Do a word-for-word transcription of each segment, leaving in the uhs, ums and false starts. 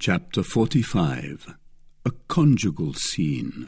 Chapter forty-five. A Conjugal Scene.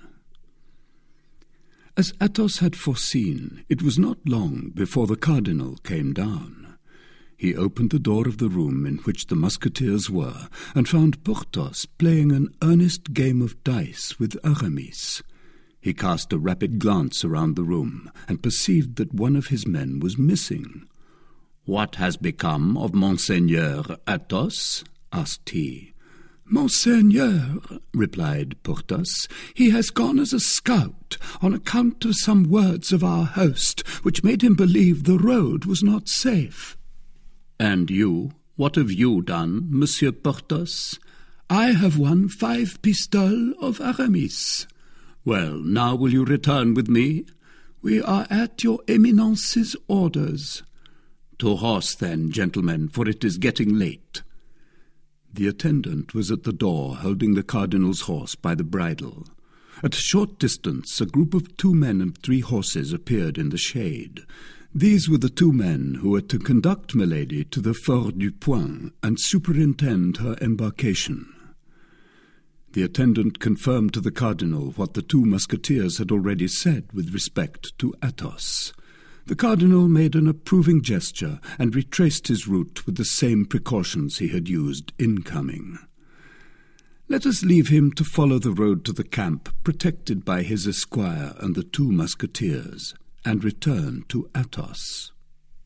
As Athos had foreseen, it was not long before the cardinal came down. He opened the door of the room in which the musketeers were, and found Porthos playing an earnest game of dice with Aramis. He cast a rapid glance around the room, and perceived that one of his men was missing. "What has become of Monseigneur Athos?" asked he. "Monseigneur," replied Porthos, "he has gone as a scout on account of some words of our host, which made him believe the road was not safe." "And you, what have you done, Monsieur Porthos?" "I have won five pistoles of Aramis." "Well, now will you return with me?" "We are at your Eminence's orders." "To horse then, gentlemen, for it is getting late." The attendant was at the door, holding the cardinal's horse by the bridle. At a short distance, a group of two men and three horses appeared in the shade. These were the two men who were to conduct Milady to the Fort du Point and superintend her embarkation. The attendant confirmed to the cardinal what the two musketeers had already said with respect to Athos. The cardinal made an approving gesture and retraced his route with the same precautions he had used in coming. "Let us leave him to follow the road to the camp, protected by his esquire and the two musketeers, and return to Athos."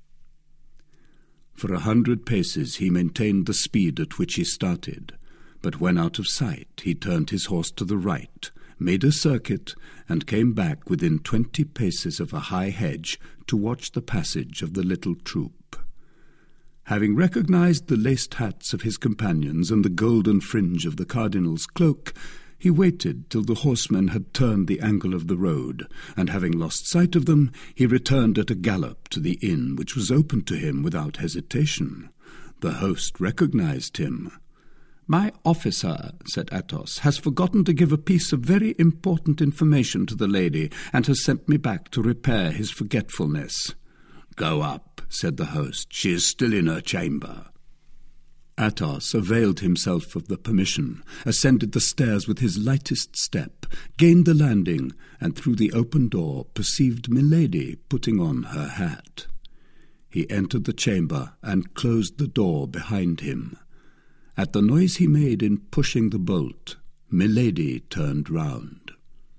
For a hundred paces he maintained the speed at which he started, but when out of sight he turned his horse to the right, made a circuit, and came back within twenty paces of a high hedge to watch the passage of the little troop. Having recognized the laced hats of his companions and the golden fringe of the cardinal's cloak, he waited till the horsemen had turned the angle of the road, and having lost sight of them, he returned at a gallop to the inn, which was opened to him without hesitation. The host recognized him. "My officer," said Athos, "has forgotten to give a piece of very important information to the lady, and has sent me back to repair his forgetfulness." "Go up," said the host. "She is still in her chamber." Athos availed himself of the permission, ascended the stairs with his lightest step, gained the landing, and through the open door perceived Milady putting on her hat. He entered the chamber and closed the door behind him. At the noise he made in pushing the bolt, Milady turned round.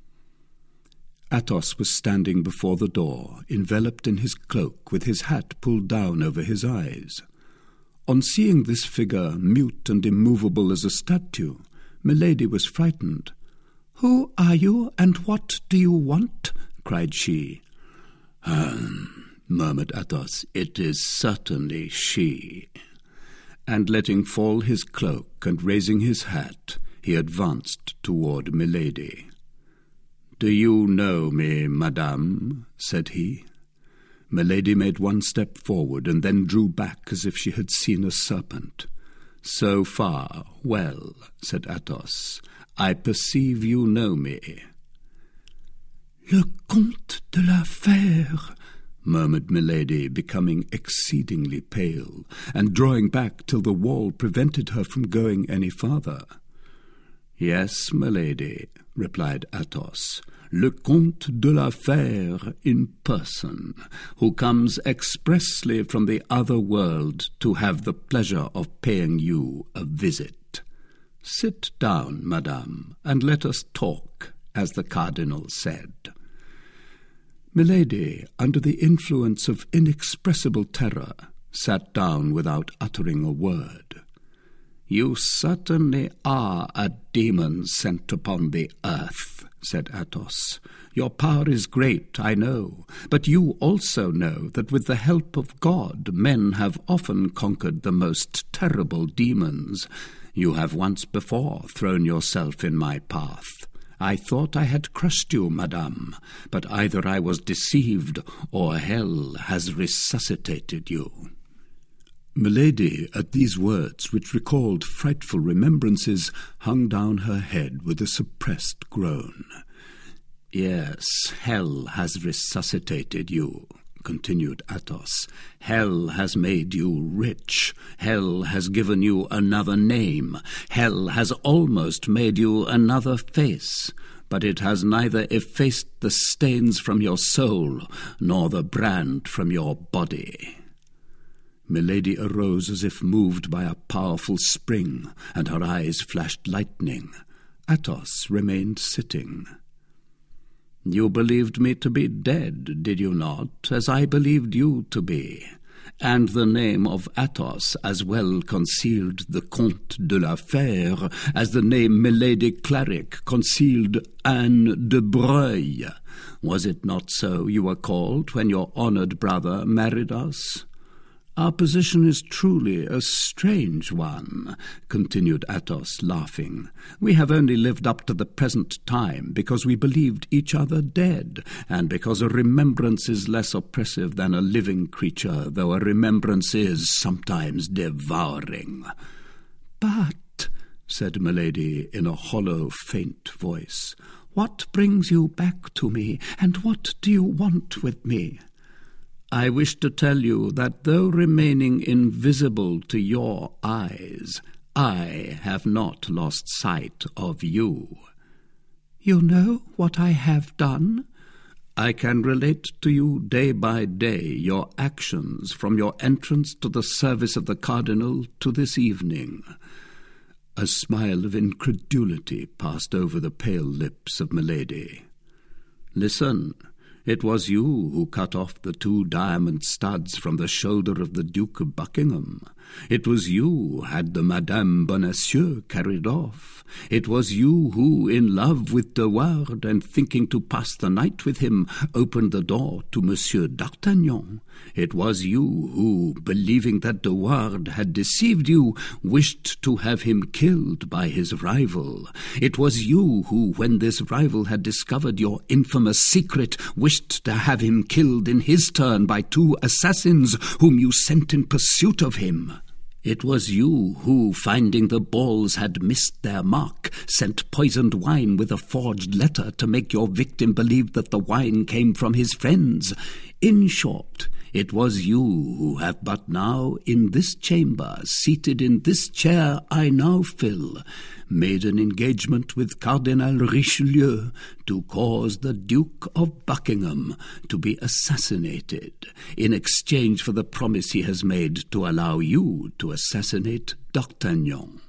Athos was standing before the door, enveloped in his cloak, with his hat pulled down over his eyes. On seeing this figure, mute and immovable as a statue, Milady was frightened. "Who are you, and what do you want?" cried she. "Hum," murmured Athos, "it is certainly she." And letting fall his cloak and raising his hat, he advanced toward Milady. "Do you know me, madame?" said he. Milady made one step forward and then drew back as if she had seen a serpent. "So far, well," said Athos. "I perceive you know me." "Le Comte de la Fère," murmured Milady, becoming exceedingly pale, and drawing back till the wall prevented her from going any farther. "Yes, Milady," replied Athos, "Le Comte de la Fère in person, who comes expressly from the other world to have the pleasure of paying you a visit. Sit down, madame, and let us talk, as the cardinal said." Milady, under the influence of inexpressible terror, sat down without uttering a word. "You certainly are a demon sent upon the earth," said Athos. "Your power is great, I know, but you also know that with the help of God men have often conquered the most terrible demons. You have once before thrown yourself in my path. I thought I had crushed you, madame, but either I was deceived or hell has resuscitated you." Milady, at these words, which recalled frightful remembrances, hung down her head with a suppressed groan. "Yes, hell has resuscitated you," continued Athos. "Hell has made you rich. Hell has given you another name. Hell has almost made you another face. But it has neither effaced the stains from your soul, nor the brand from your body." Milady arose as if moved by a powerful spring, and her eyes flashed lightning. Athos remained sitting. "You believed me to be dead, did you not, as I believed you to be? And the name of Athos as well concealed the Comte de la Fère as the name Milady Clarick concealed Anne de Breuil. Was it not so you were called when your honoured brother married us? Our position is truly a strange one," continued Athos, laughing. "We have only lived up to the present time because we believed each other dead, and because a remembrance is less oppressive than a living creature, though a remembrance is sometimes devouring." "But," said Milady in a hollow, faint voice, "what brings you back to me, and what do you want with me?" "I wish to tell you that though remaining invisible to your eyes, I have not lost sight of you." "You know what I have done?" "I can relate to you day by day your actions from your entrance to the service of the cardinal to this evening." A smile of incredulity passed over the pale lips of Milady. "Listen. It was you who cut off the two diamond studs from the shoulder of the Duke of Buckingham. It was you who had the Madame Bonacieux carried off. It was you who, in love with De Wardes and thinking to pass the night with him, opened the door to Monsieur d'Artagnan. It was you who, believing that De Wardes had deceived you, wished to have him killed by his rival. It was you who, when this rival had discovered your infamous secret, wished to have him killed in his turn by two assassins whom you sent in pursuit of him. It was you who, finding the balls had missed their mark, sent poisoned wine with a forged letter to make your victim believe that the wine came from his friends. In short, it was you who have but now in this chamber, seated in this chair I now fill, made an engagement with Cardinal Richelieu to cause the Duke of Buckingham to be assassinated, in exchange for the promise he has made to allow you to assassinate D'Artagnan."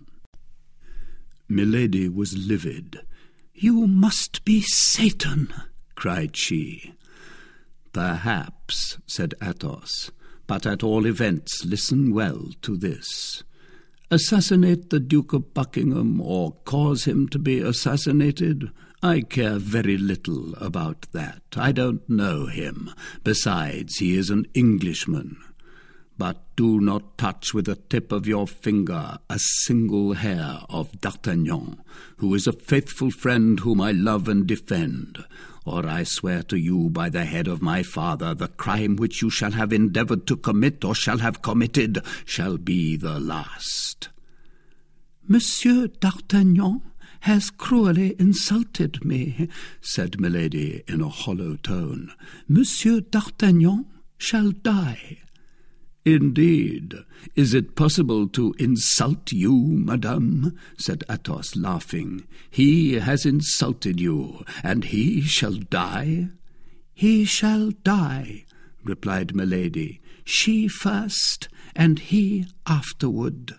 Milady was livid. "You must be Satan," cried she. "Perhaps," said Athos, "but at all events listen well to this. Assassinate the Duke of Buckingham or cause him to be assassinated, I care very little about that. I don't know him. Besides, he is an Englishman. But do not touch with the tip of your finger a single hair of D'Artagnan, who is a faithful friend whom I love and defend, or I swear to you by the head of my father, the crime which you shall have endeavoured to commit or shall have committed shall be the last." "Monsieur d'Artagnan has cruelly insulted me," said Milady in a hollow tone. "Monsieur d'Artagnan shall die." "Indeed, is it possible to insult you, madame?" said Athos, laughing. "He has insulted you, and he shall die?" "He shall die," replied Milady. "She first, and he afterward."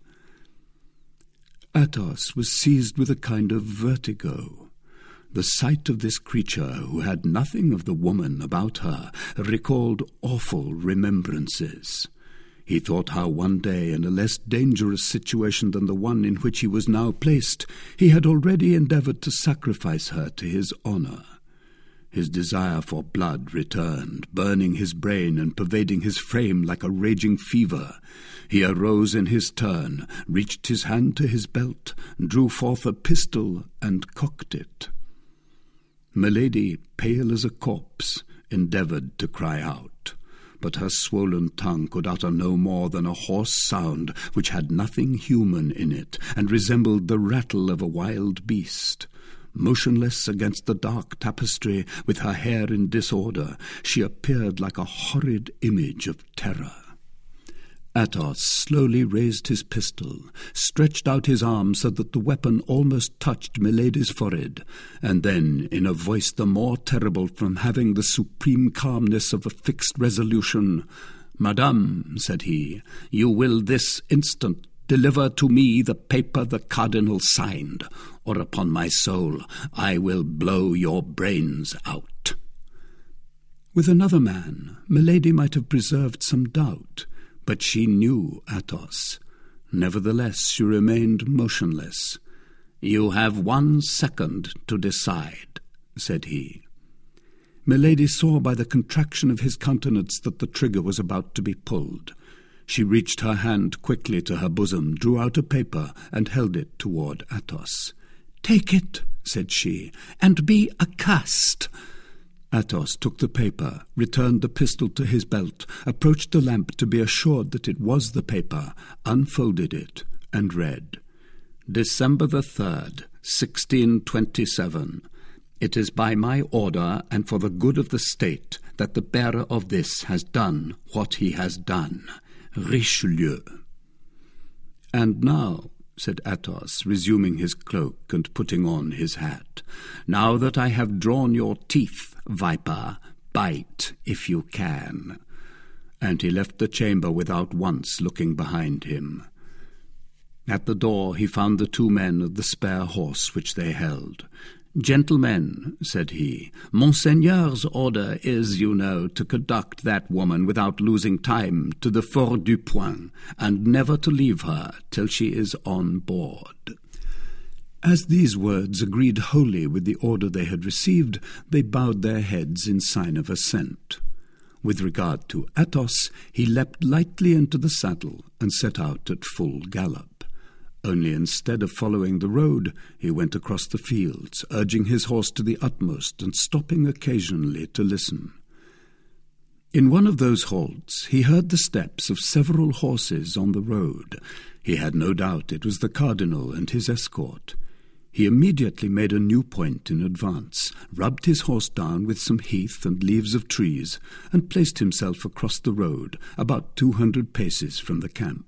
Athos was seized with a kind of vertigo. The sight of this creature, who had nothing of the woman about her, recalled awful remembrances. He thought how one day, in a less dangerous situation than the one in which he was now placed, he had already endeavoured to sacrifice her to his honour. His desire for blood returned, burning his brain and pervading his frame like a raging fever. He arose in his turn, reached his hand to his belt, drew forth a pistol, and cocked it. Milady, pale as a corpse, endeavoured to cry out, but her swollen tongue could utter no more than a hoarse sound which had nothing human in it, and resembled the rattle of a wild beast. Motionless against the dark tapestry, with her hair in disorder, she appeared like a horrid image of terror. Athos slowly raised his pistol, stretched out his arm so that the weapon almost touched Milady's forehead, and then, in a voice the more terrible from having the supreme calmness of a fixed resolution, "Madame," said he, "you will this instant deliver to me the paper the cardinal signed, or upon my soul I will blow your brains out." With another man, Milady might have preserved some doubt, but she knew Athos. Nevertheless, she remained motionless. "You have one second to decide," said he. Milady saw by the contraction of his countenance that the trigger was about to be pulled. She reached her hand quickly to her bosom, drew out a paper, and held it toward Athos. "Take it," said she, "and be accursed." Athos took the paper, returned the pistol to his belt, approached the lamp to be assured that it was the paper, unfolded it, and read, "December the third, sixteen twenty-seven. It is by my order and for the good of the state that the bearer of this has done what he has done. Richelieu." "And now," said Athos, resuming his cloak and putting on his hat, "now that I have drawn your teeth, viper, bite if you can." And he left the chamber without once looking behind him. At the door he found the two men of the spare horse which they held. "Gentlemen," said he, "Monseigneur's order is, you know, to conduct that woman without losing time to the Fort du Point, and never to leave her till she is on board." As these words agreed wholly with the order they had received, they bowed their heads in sign of assent. With regard to Athos, he leapt lightly into the saddle and set out at full gallop. Only instead of following the road, he went across the fields, urging his horse to the utmost and stopping occasionally to listen. In one of those halts he heard the steps of several horses on the road. He had no doubt it was the cardinal and his escort. He immediately made a new point in advance, rubbed his horse down with some heath and leaves of trees, and placed himself across the road, about two hundred paces from the camp.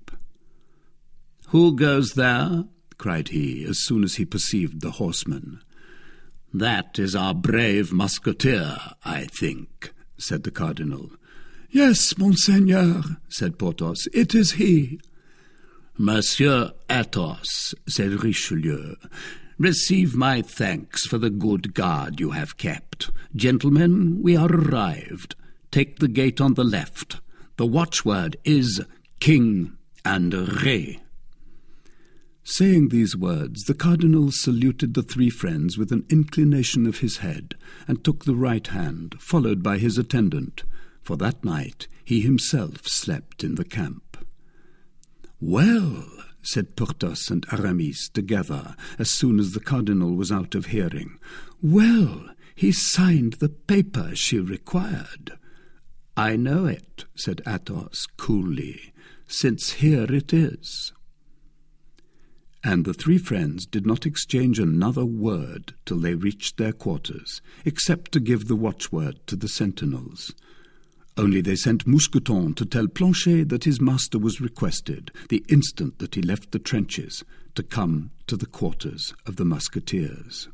"Who goes there?" cried he, as soon as he perceived the horseman. "That is our brave musketeer, I think," said the cardinal. "Yes, monseigneur," said Porthos, "it is he." "Monsieur Athos," said Richelieu, "receive my thanks for the good guard you have kept. Gentlemen, we are arrived. Take the gate on the left. The watchword is King and Ré." Saying these words, the cardinal saluted the three friends with an inclination of his head, and took the right hand, followed by his attendant, for that night he himself slept in the camp. "Well," said Porthos and Aramis together, as soon as the cardinal was out of hearing, "well, he signed the paper she required." "I know it," said Athos coolly, "since here it is." And the three friends did not exchange another word till they reached their quarters, except to give the watchword to the sentinels. Only they sent Mousqueton to tell Planchet that his master was requested, the instant that he left the trenches, to come to the quarters of the musketeers.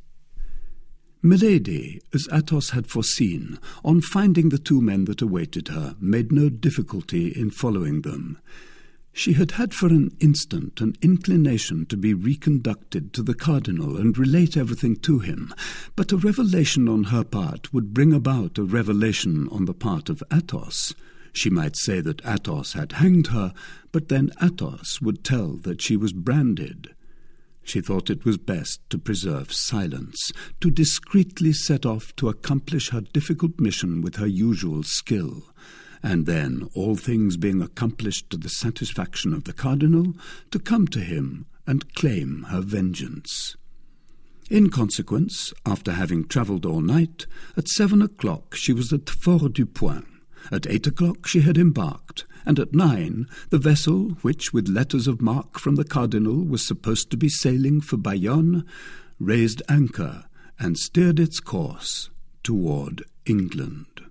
Milady, as Athos had foreseen, on finding the two men that awaited her, made no difficulty in following them. She had had for an instant an inclination to be reconducted to the cardinal and relate everything to him, but a revelation on her part would bring about a revelation on the part of Athos. She might say that Athos had hanged her, but then Athos would tell that she was branded. She thought it was best to preserve silence, to discreetly set off to accomplish her difficult mission with her usual skill, and then, all things being accomplished to the satisfaction of the cardinal, to come to him and claim her vengeance. In consequence, after having travelled all night, at seven o'clock she was at Fort du Point. At eight o'clock she had embarked, and at nine the vessel, which with letters of marque from the cardinal was supposed to be sailing for Bayonne, raised anchor and steered its course toward England.